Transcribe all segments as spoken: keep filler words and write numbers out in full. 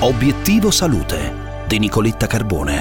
Obiettivo Salute di Nicoletta Carbone.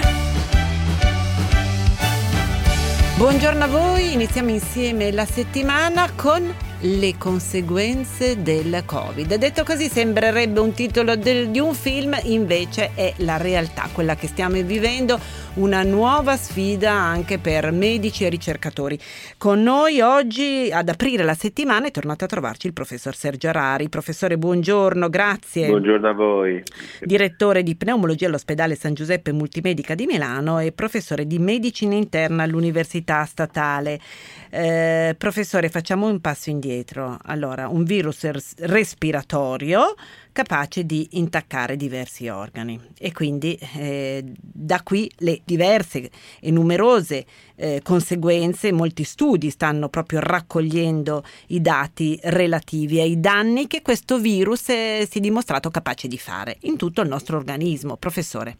Buongiorno a voi, iniziamo insieme la settimana con le conseguenze del Covid. Detto così sembrerebbe un titolo del, di un film, invece è la realtà, quella che stiamo vivendo, una nuova sfida anche per medici e ricercatori. Con noi oggi ad aprire la settimana è tornato a trovarci il professor Sergio Arari. Professore, buongiorno, grazie. Buongiorno a voi. Direttore di pneumologia all'ospedale San Giuseppe Multimedica di Milano e professore di medicina interna all'Università Statale. Eh, professore, facciamo un passo indietro. Allora, un virus res- respiratorio capace di intaccare diversi organi e quindi eh, da qui le diverse e numerose eh, conseguenze. Molti studi stanno proprio raccogliendo i dati relativi ai danni che questo virus eh, si è dimostrato capace di fare in tutto il nostro organismo. Professore.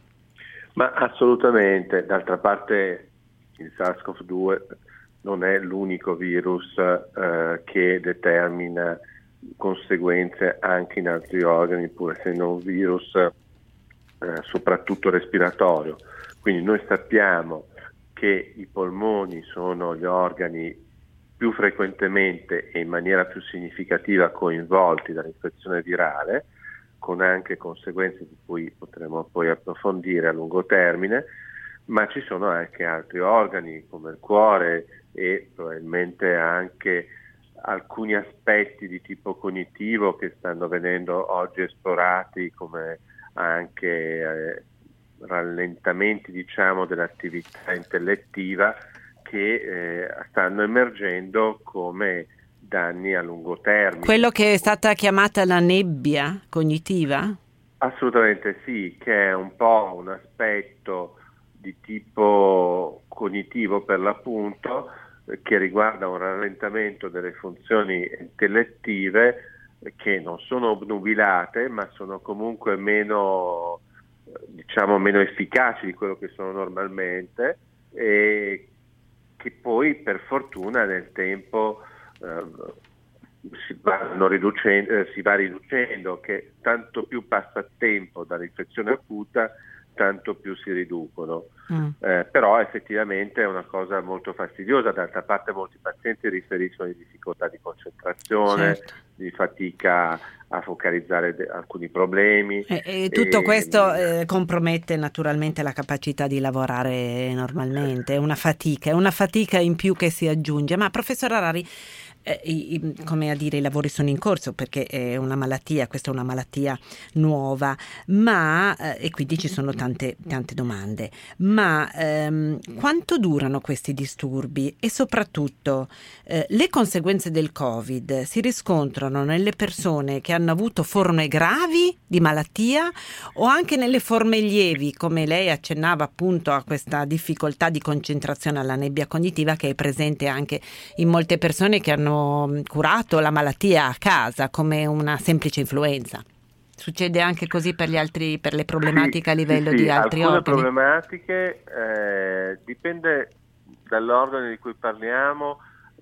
Ma assolutamente, d'altra parte il SARS-CoV due non è l'unico virus eh, che determina conseguenze anche in altri organi, pur essendo un virus eh, soprattutto respiratorio. Quindi noi sappiamo che i polmoni sono gli organi più frequentemente e in maniera più significativa coinvolti dall'infezione virale, con anche conseguenze di cui potremo poi approfondire a lungo termine, ma ci sono anche altri organi come il cuore e probabilmente anche alcuni aspetti di tipo cognitivo che stanno venendo oggi esplorati, come anche eh, rallentamenti, diciamo, dell'attività intellettiva, che eh, stanno emergendo come danni a lungo termine. Quello che è stata chiamata la nebbia cognitiva? Assolutamente sì, che è un po' un aspetto di tipo cognitivo per l'appunto, che riguarda un rallentamento delle funzioni intellettive che non sono obnubilate, ma sono comunque meno, diciamo, meno efficaci di quello che sono normalmente, e che poi per fortuna nel tempo eh, si, vanno riducendo, eh, si va riducendo, che tanto più passa tempo dall'infezione acuta, tanto più si riducono. Mm. Eh, però effettivamente è una cosa molto fastidiosa. D'altra parte molti pazienti riferiscono di difficoltà di concentrazione, certo, di fatica a focalizzare de- alcuni problemi. E, e tutto e, questo eh, compromette naturalmente la capacità di lavorare normalmente, è una fatica, è una fatica in più che si aggiunge. Ma professor Arari, Eh, i, come a dire, i lavori sono in corso perché è una malattia, questa è una malattia nuova, ma eh, e quindi ci sono tante tante domande, ma ehm, quanto durano questi disturbi e soprattutto eh, le conseguenze del Covid si riscontrano nelle persone che hanno avuto forme gravi di malattia o anche nelle forme lievi, come lei accennava appunto a questa difficoltà di concentrazione, alla nebbia cognitiva che è presente anche in molte persone che hanno curato la malattia a casa come una semplice influenza. Succede anche così per gli altri, per le problematiche sì, a livello sì, di sì. altri Alcune organi? problematiche eh, dipende dall'organo di cui parliamo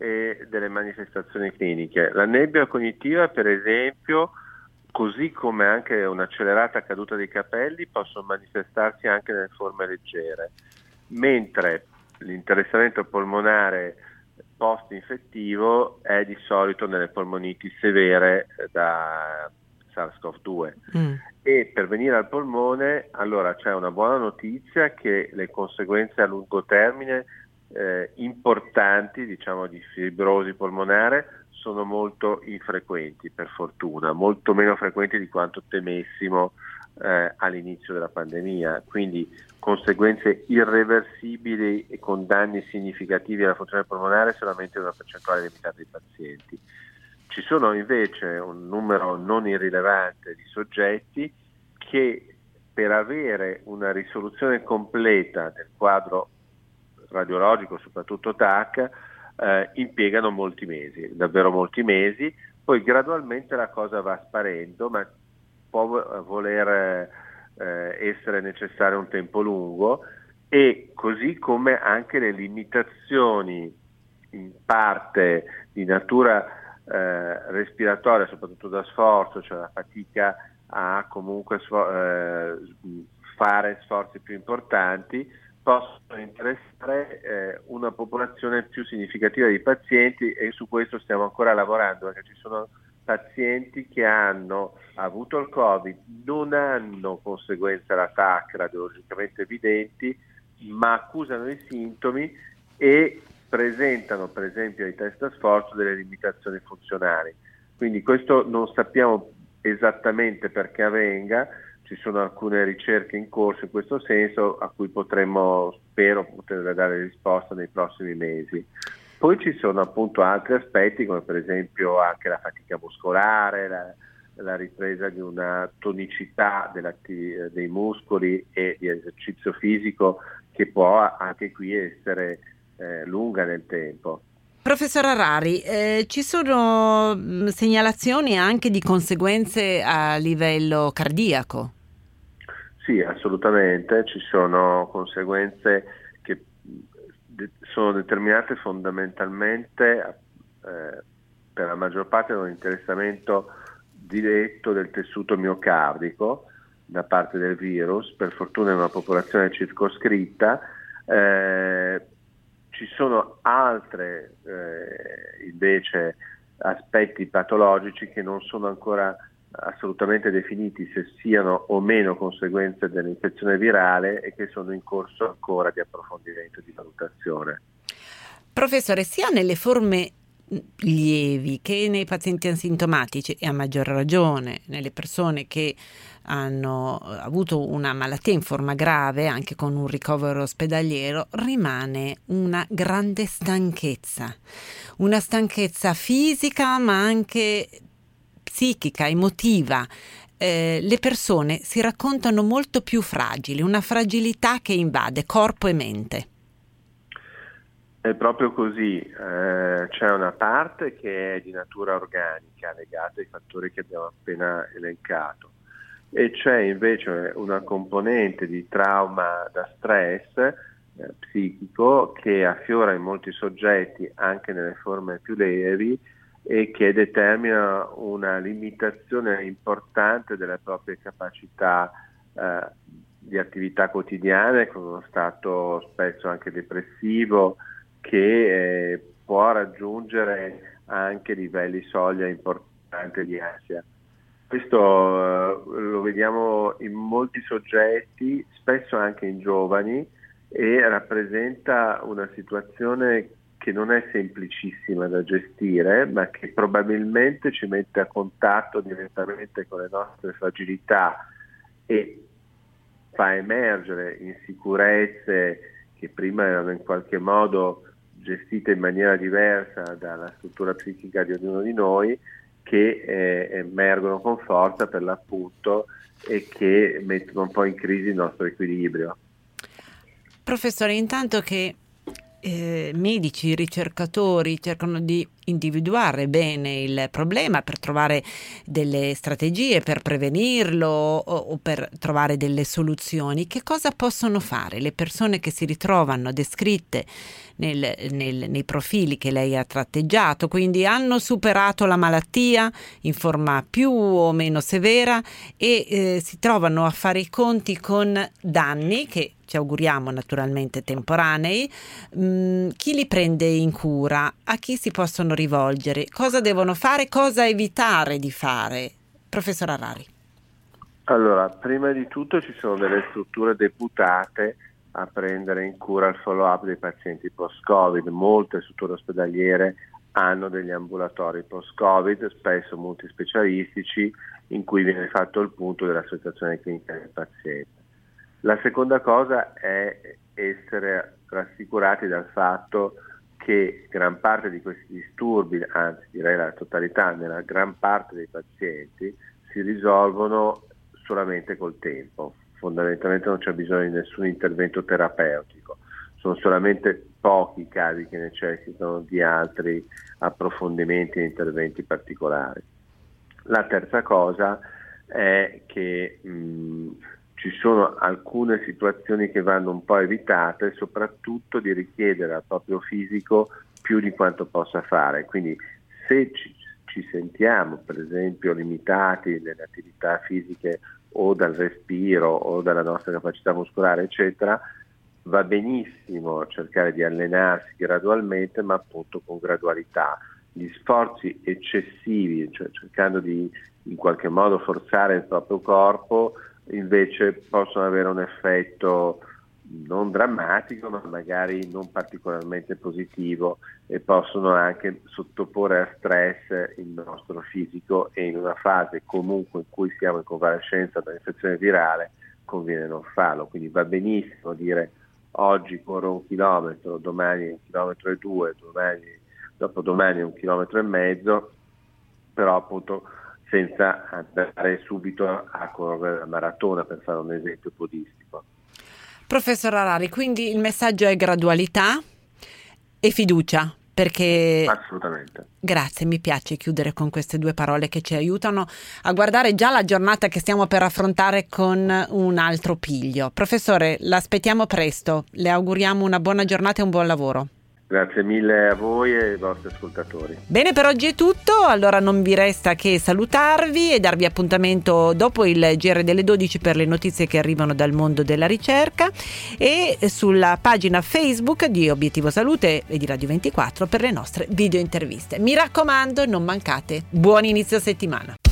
e delle manifestazioni cliniche. La nebbia cognitiva, per esempio, così come anche un'accelerata caduta dei capelli, possono manifestarsi anche nelle forme leggere, mentre l'interessamento polmonare post-infettivo è di solito nelle polmoniti severe da SARS-CoV due. Mm. E per venire al polmone, allora c'è una buona notizia, che le conseguenze a lungo termine eh, importanti, diciamo, di fibrosi polmonare sono molto infrequenti, per fortuna, molto meno frequenti di quanto temessimo eh, all'inizio della pandemia. Quindi conseguenze irreversibili e con danni significativi alla funzione polmonare solamente una percentuale limitata di pazienti. Ci sono invece un numero non irrilevante di soggetti che, per avere una risoluzione completa del quadro radiologico, soprattutto T A C, eh, impiegano molti mesi, davvero molti mesi, poi gradualmente la cosa va sparendo, ma può voler eh, essere necessario un tempo lungo, e così come anche le limitazioni in parte di natura eh, respiratoria, soprattutto da sforzo, cioè la fatica a comunque sfo- eh, fare sforzi più importanti, possono interessare eh, una popolazione più significativa di pazienti, e su questo stiamo ancora lavorando, perché ci sono pazienti che hanno avuto il Covid, non hanno conseguenze alla T A C radiologicamente evidenti, ma accusano i sintomi e presentano per esempio ai test a sforzo delle limitazioni funzionali. Quindi questo non sappiamo esattamente perché avvenga, ci sono alcune ricerche in corso in questo senso a cui potremmo, spero, poter dare risposta nei prossimi mesi. Poi ci sono appunto altri aspetti, come per esempio anche la fatica muscolare, la, la ripresa di una tonicità dei muscoli e di esercizio fisico, che può anche qui essere eh, lunga nel tempo. Professor Harari, eh, ci sono mh, segnalazioni anche di conseguenze a livello cardiaco? Sì, assolutamente, ci sono conseguenze che de- sono determinate fondamentalmente eh, per la maggior parte da un interessamento diretto del tessuto miocardico da parte del virus. Per fortuna è una popolazione circoscritta. Eh, ci sono altre eh, invece aspetti patologici che non sono ancora assolutamente definiti, se siano o meno conseguenze dell'infezione virale, e che sono in corso ancora di approfondimento e di valutazione. Professore, sia nelle forme lievi che nei pazienti asintomatici, e a maggior ragione nelle persone che hanno avuto una malattia in forma grave, anche con un ricovero ospedaliero, rimane una grande stanchezza, una stanchezza fisica ma anche psichica, emotiva. Eh, le persone si raccontano molto più fragili, una fragilità che invade corpo e mente. È proprio così, eh, c'è una parte che è di natura organica legata ai fattori che abbiamo appena elencato, e c'è invece una componente di trauma da stress eh, psichico che affiora in molti soggetti anche nelle forme più lievi, e che determina una limitazione importante delle proprie capacità eh, di attività quotidiane, con uno stato spesso anche depressivo, che eh, può raggiungere anche livelli soglia importanti di ansia. Questo eh, lo vediamo in molti soggetti, spesso anche in giovani, e rappresenta una situazione che non è semplicissima da gestire, ma che probabilmente ci mette a contatto direttamente con le nostre fragilità e fa emergere insicurezze che prima erano in qualche modo gestite in maniera diversa dalla struttura psichica di ognuno di noi, che eh, emergono con forza per l'appunto e che mettono un po' in crisi il nostro equilibrio. Professore, intanto che eh, medici, ricercatori cercano di individuare bene il problema per trovare delle strategie per prevenirlo o, o per trovare delle soluzioni, che cosa possono fare le persone che si ritrovano descritte nel, nel, nei profili che lei ha tratteggiato, quindi hanno superato la malattia in forma più o meno severa e eh, si trovano a fare i conti con danni che ci auguriamo naturalmente temporanei? Mm, chi li prende in cura? A chi si possono rivolgere? Cosa devono fare? Cosa evitare di fare? Professor Harari. Allora, prima di tutto ci sono delle strutture deputate a prendere in cura il follow-up dei pazienti post-Covid. Molte strutture ospedaliere hanno degli ambulatori post-Covid, spesso multispecialistici, in cui viene fatto il punto della situazione clinica del paziente. La seconda cosa è essere rassicurati dal fatto che gran parte di questi disturbi, anzi direi la totalità, nella gran parte dei pazienti, si risolvono solamente col tempo. Fondamentalmente non c'è bisogno di nessun intervento terapeutico, sono solamente pochi i casi che necessitano di altri approfondimenti e interventi particolari. La terza cosa è che mh, ci sono alcune situazioni che vanno un po' evitate, soprattutto di richiedere al proprio fisico più di quanto possa fare. Quindi se ci, ci sentiamo, per esempio, limitati nelle attività fisiche o dal respiro o dalla nostra capacità muscolare, eccetera, va benissimo cercare di allenarsi gradualmente, ma appunto con gradualità. Gli sforzi eccessivi, cioè cercando di in qualche modo forzare il proprio corpo, invece possono avere un effetto non drammatico, ma magari non particolarmente positivo, e possono anche sottoporre a stress il nostro fisico, e in una fase comunque in cui siamo in convalescenza da infezione virale conviene non farlo. Quindi va benissimo dire oggi corro un chilometro, domani un chilometro e due, domani, dopodomani un chilometro e mezzo, però appunto senza andare subito a correre la maratona, per fare un esempio podistico. Professor Harari, quindi il messaggio è gradualità e fiducia, perché... Assolutamente. Grazie, mi piace chiudere con queste due parole che ci aiutano a guardare già la giornata che stiamo per affrontare con un altro piglio. Professore, l'aspettiamo presto, le auguriamo una buona giornata e un buon lavoro. Grazie mille a voi e ai vostri ascoltatori. Bene, per oggi è tutto, allora non vi resta che salutarvi e darvi appuntamento dopo il G R delle dodici per le notizie che arrivano dal mondo della ricerca, e sulla pagina Facebook di Obiettivo Salute e di Radio ventiquattro per le nostre video interviste. Mi raccomando, non mancate. Buon inizio settimana.